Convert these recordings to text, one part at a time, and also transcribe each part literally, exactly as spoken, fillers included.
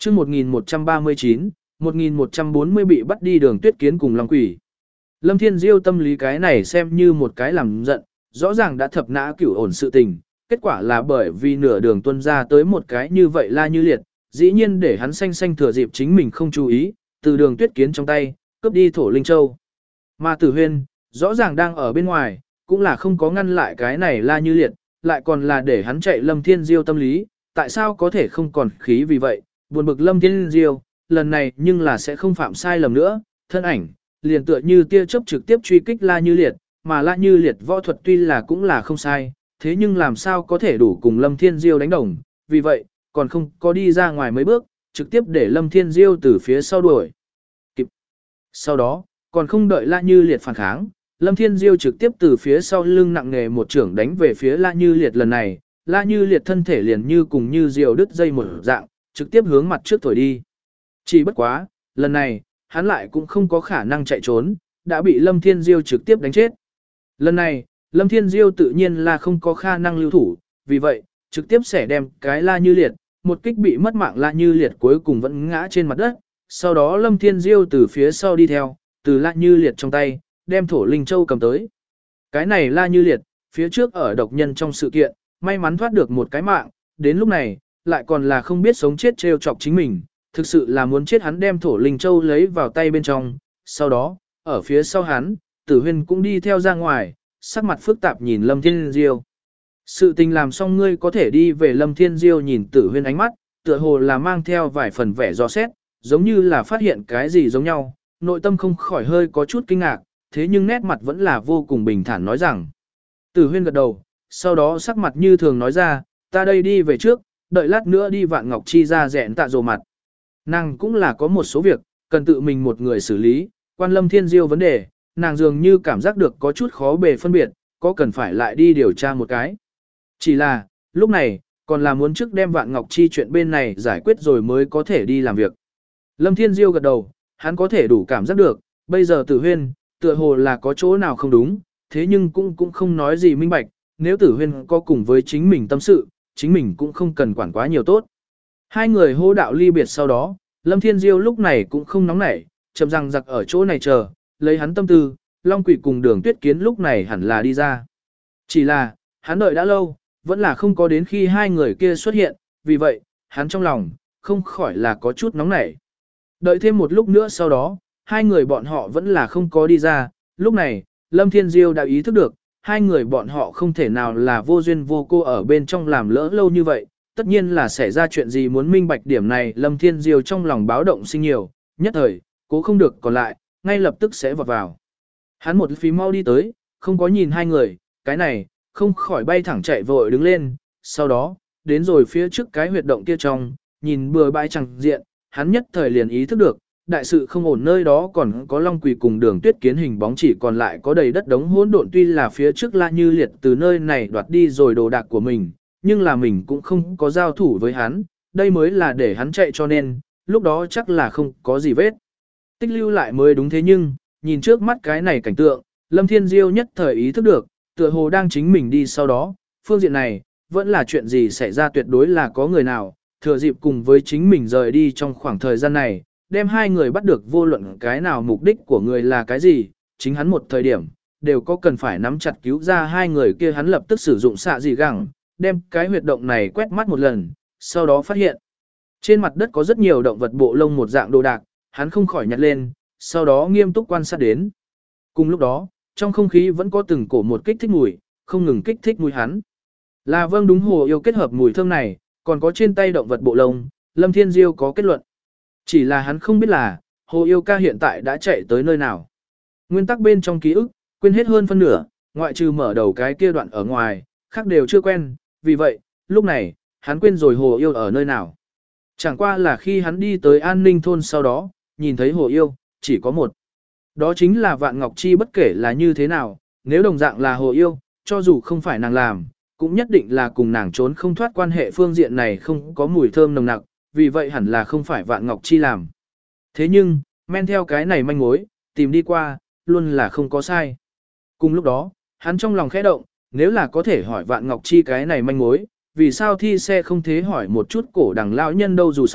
chương một nghìn một trăm ba mươi chín, một nghìn một trăm bốn mươi bị bắt đi Đường Tuyết Kiến cùng Long Quỷ. Lâm Thiên Diêu tâm lý cái này xem như một cái làm giận, rõ ràng đã thập nã cửu ổn sự tình, kết quả là bởi vì nửa đường tuân ra tới một cái như vậy La Như Liệt, dĩ nhiên để hắn xanh xanh thừa dịp chính mình không chú ý, từ Đường Tuyết Kiến trong tay, cướp đi Thổ Linh Châu. Mà Tử Huyên, rõ ràng đang ở bên ngoài, cũng là không có ngăn lại cái này La Như Liệt, lại còn là để hắn chạy Lâm Thiên Diêu tâm lý, tại sao có thể không còn khí vì vậy, buồn bực Lâm Thiên Diêu, lần này nhưng là sẽ không phạm sai lầm nữa, thân ảnh, liền tựa như tia chớp trực tiếp truy kích La Như Liệt, mà La Như Liệt võ thuật tuy là cũng là không sai, thế nhưng làm sao có thể đủ cùng Lâm Thiên Diêu đánh đồng, vì vậy, còn không có đi ra ngoài mấy bước, trực tiếp để Lâm Thiên Diêu từ phía sau đuổi kịp. Sau đó, còn không đợi La Như Liệt phản kháng, Lâm Thiên Diêu trực tiếp từ phía sau lưng nặng nghề một trưởng đánh về phía La Như Liệt lần này, La Như Liệt thân thể liền như cùng như diều đứt dây một dạng, trực tiếp hướng mặt trước thổi đi. Chỉ bất quá, lần này, hắn lại cũng không có khả năng chạy trốn, đã bị Lâm Thiên Diêu trực tiếp đánh chết. Lần này, Lâm Thiên Diêu tự nhiên là không có khả năng lưu thủ, vì vậy, trực tiếp sẽ đem cái La Như Liệt, một kích bị mất mạng La Như Liệt cuối cùng vẫn ngã trên mặt đất, sau đó Lâm Thiên Diêu từ phía sau đi theo, từ La Như Liệt trong tay, đem Thổ Linh Châu cầm tới. Cái này La Như Liệt, phía trước ở độc nhân trong sự kiện, may mắn thoát được một cái mạng, đến lúc này, lại còn là không biết sống chết trêu chọc chính mình, thực sự là muốn chết hắn đem Thổ Linh Châu lấy vào tay bên trong, sau đó, ở phía sau hắn, Tử Huyên cũng đi theo ra ngoài, sắc mặt phức tạp nhìn Lâm Thiên Diêu. Sự tình làm xong ngươi có thể đi về Lâm Thiên Diêu nhìn Tử Huyên ánh mắt, tựa hồ là mang theo vài phần vẻ do xét, giống như là phát hiện cái gì giống nhau, nội tâm không khỏi hơi có chút kinh ngạc, thế nhưng nét mặt vẫn là vô cùng bình thản nói rằng. Tử Huyên gật đầu, sau đó sắc mặt như thường nói ra, ta đây đi về trước, đợi lát nữa đi Vạn Ngọc Chi ra rẹn tạ rồ mặt. Nàng cũng là có một số việc, cần tự mình một người xử lý, quan Lâm Thiên Diêu vấn đề, nàng dường như cảm giác được có chút khó bề phân biệt, có cần phải lại đi điều tra một cái. Chỉ là, lúc này, còn là muốn trước đem Vạn Ngọc Chi chuyện bên này giải quyết rồi mới có thể đi làm việc. Lâm Thiên Diêu gật đầu, hắn có thể đủ cảm giác được, bây giờ Tử Huyên, tựa hồ là có chỗ nào không đúng, thế nhưng cũng cũng không nói gì minh bạch, nếu Tử Huyên có cùng với chính mình tâm sự, chính mình cũng không cần quản quá nhiều tốt. Hai người hô đạo ly biệt sau đó, Lâm Thiên Diêu lúc này cũng không nóng nảy, chậm rằng giặc ở chỗ này chờ, lấy hắn tâm tư, Long Quỷ cùng Đường Tuyết Kiến lúc này hẳn là đi ra. Chỉ là, hắn đợi đã lâu, vẫn là không có đến khi hai người kia xuất hiện, vì vậy, hắn trong lòng, không khỏi là có chút nóng nảy. Đợi thêm một lúc nữa sau đó, hai người bọn họ vẫn là không có đi ra, lúc này, Lâm Thiên Diêu đã ý thức được, hai người bọn họ không thể nào là vô duyên vô cô ở bên trong làm lỡ lâu như vậy, tất nhiên là xảy ra chuyện gì muốn minh bạch điểm này Lâm Thiên Diêu trong lòng báo động sinh nhiều, nhất thời, cố không được còn lại, ngay lập tức sẽ vọt vào. Hắn một phí mau đi tới, không có nhìn hai người, cái này, không khỏi bay thẳng chạy vội đứng lên, sau đó, đến rồi phía trước cái huyệt động kia trong, nhìn bừa bãi chẳng diện, hắn nhất thời liền ý thức được, đại sự không ổn nơi đó còn có Long Quỷ cùng Đường Tuyết Kiến hình bóng chỉ còn lại có đầy đất đống hỗn độn tuy là phía trước La Như Liệt từ nơi này đoạt đi rồi đồ đạc của mình, nhưng là mình cũng không có giao thủ với hắn, đây mới là để hắn chạy cho nên, lúc đó chắc là không có gì vết. Tích lưu lại mới đúng thế nhưng, nhìn trước mắt cái này cảnh tượng, Lâm Thiên Diêu nhất thời ý thức được, tựa hồ đang chính mình đi sau đó, phương diện này, vẫn là chuyện gì xảy ra tuyệt đối là có người nào, thừa dịp cùng với chính mình rời đi trong khoảng thời gian này, đem hai người bắt được vô luận cái nào mục đích của người là cái gì, chính hắn một thời điểm, đều có cần phải nắm chặt cứu ra hai người kia hắn lập tức sử dụng xạ dị gẳng, đem cái huyệt động này quét mắt một lần, sau đó phát hiện. Trên mặt đất có rất nhiều động vật bộ lông một dạng đồ đạc, hắn không khỏi nhặt lên, sau đó nghiêm túc quan sát đến. Cùng lúc đó, trong không khí vẫn có từng cổ một kích thích mùi, không ngừng kích thích mùi hắn. Là vâng đúng hồ yêu kết hợp mùi thơm này, còn có trên tay động vật bộ lông, Lâm Thiên Diêu có kết luận. Chỉ là hắn không biết là, hồ yêu ca hiện tại đã chạy tới nơi nào. Nguyên tắc bên trong ký ức, quên hết hơn phân nửa, ngoại trừ mở đầu cái kia đoạn ở ngoài, khác đều chưa quen, vì vậy, lúc này, hắn quên rồi hồ yêu ở nơi nào. Chẳng qua là khi hắn đi tới an ninh thôn sau đó, nhìn thấy hồ yêu, chỉ có một. Đó chính là Vạn Ngọc Chi bất kể là như thế nào, nếu đồng dạng là hồ yêu, cho dù không phải nàng làm, cũng nhất định là cùng nàng trốn không thoát quan hệ phương diện này không có mùi thơm nồng nặc, vì vậy hẳn là không phải Vạn Ngọc Chi làm. Thế nhưng, men theo cái này manh mối, tìm đi qua, luôn là không có sai. Cùng lúc đó, hắn trong lòng khẽ động, nếu là có thể hỏi Vạn Ngọc Chi cái này manh mối, vì sao thi xe không thế hỏi một chút cổ đằng lão nhân đâu dù sao,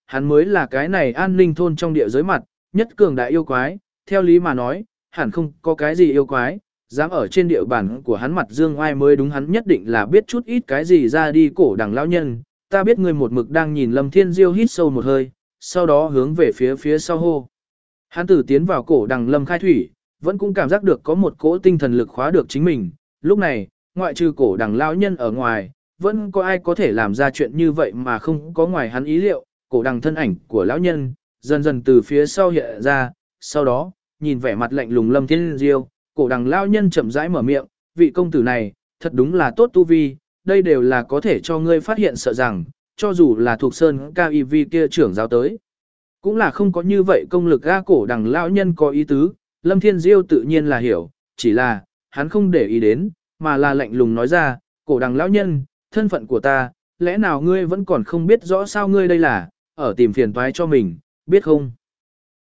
hắn mới là cái này an ninh thôn trong địa giới mặt, nhất cường đại yêu quái, theo lý mà nói, hẳn không có cái gì yêu quái, dám ở trên địa bàn của hắn mặt dương oai mới đúng, hắn nhất định là biết chút ít cái gì ra đi. Cổ đằng lão nhân, ta biết ngươi một mực đang nhìn Lâm Thiên Diêu hít sâu một hơi, sau đó hướng về phía phía sau hô. Hắn tử tiến vào cổ đằng Lâm Khai Thủy, vẫn cũng cảm giác được có một cỗ tinh thần lực khóa được chính mình, lúc này, ngoại trừ cổ đằng lão nhân ở ngoài, vẫn có ai có thể làm ra chuyện như vậy mà không có ngoài hắn ý liệu. Cổ đằng thân ảnh của lão nhân, dần dần từ phía sau hiện ra, sau đó, nhìn vẻ mặt lạnh lùng Lâm Thiên Diêu, cổ đằng lão nhân chậm rãi mở miệng, vị công tử này, thật đúng là tốt tu vi, đây đều là có thể cho ngươi phát hiện, sợ rằng, cho dù là thuộc sơn ca y vi kia trưởng giáo tới, cũng là không có như vậy công lực. Ga cổ đằng lão nhân có ý tứ, Lâm Thiên Diêu tự nhiên là hiểu, chỉ là, hắn không để ý đến, mà là lạnh lùng nói ra, cổ đằng lão nhân, thân phận của ta, lẽ nào ngươi vẫn còn không biết rõ sao ngươi đây là, ở tìm phiền toái cho mình, biết không?